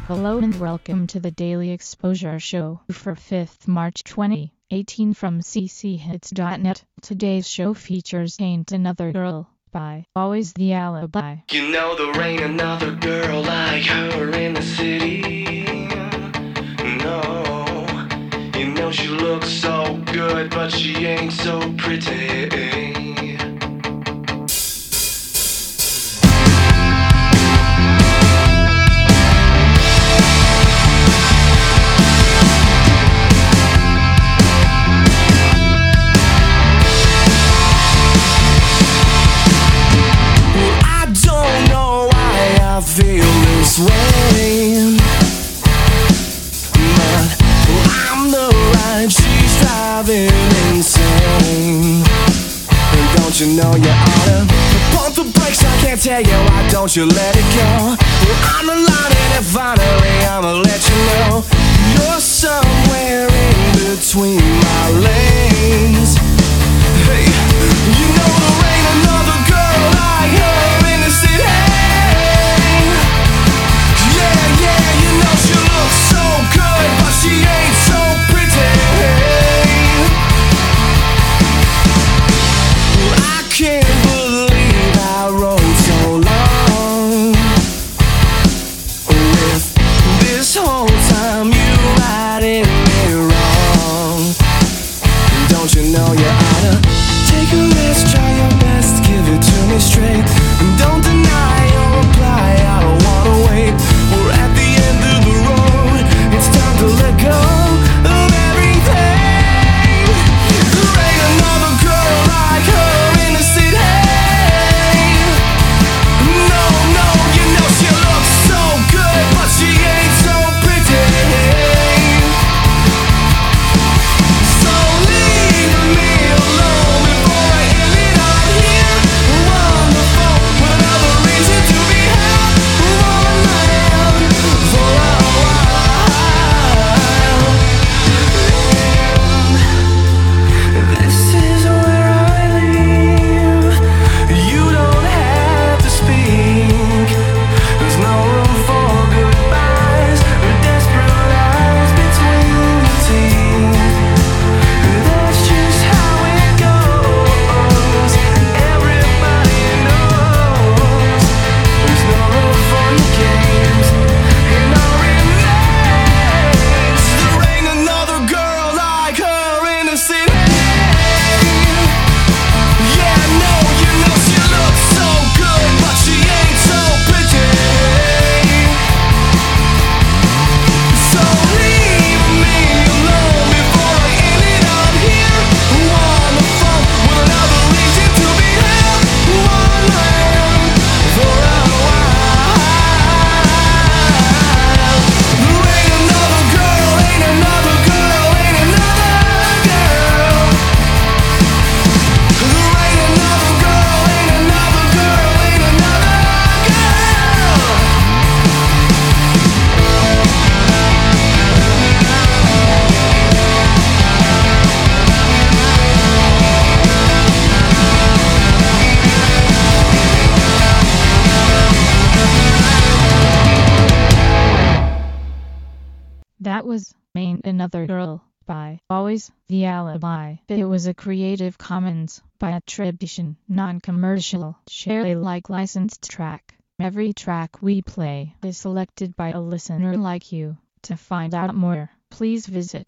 Hello and welcome to the Daily Exposure Show for 5th March 2018 from cchits.net. Today's show features Ain't Another Girl by Always the Alibi. You know there ain't another girl like her in the city. No, you know she looks so good, but she ain't so pretty. Insane. And don't you know you oughta pump the brakes? I can't tell you why don't you let it go. Well, I'm the line and finally I'ma let you know you're somewhere in between my lanes. Hey, you know there ain't another girl like her in the city. Yeah, yeah, you know she looks so good, but she ain't so pretty. Can't believe I wrote so long with this whole time you riding me wrong. Don't you know you oughta take a risk, try your best, give it to me straight, and don't deny or reply, I don't wanna wait. We're at the end of the road, it's time to let go of everything. There ain't another girl like her. That was Ain't Another Girl by Always the Alibi. It was a Creative Commons by attribution, non-commercial, share Alike licensed track. Every track we play is selected by a listener like you. To find out more, please visit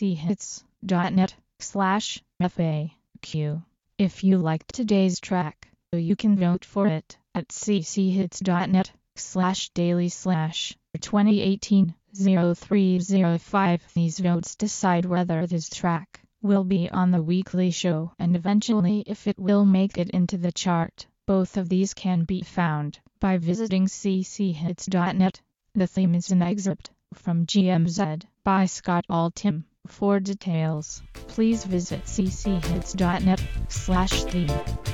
cchits.net/FAQ. If you liked today's track, you can vote for it at cchits.net/daily/2018. 0305. These votes decide whether this track will be on the weekly show and eventually if it will make it into the chart. Both of these can be found by visiting cchits.net. The theme is an excerpt from GMZ by Scott Altham. For details, please visit cchits.net/theme.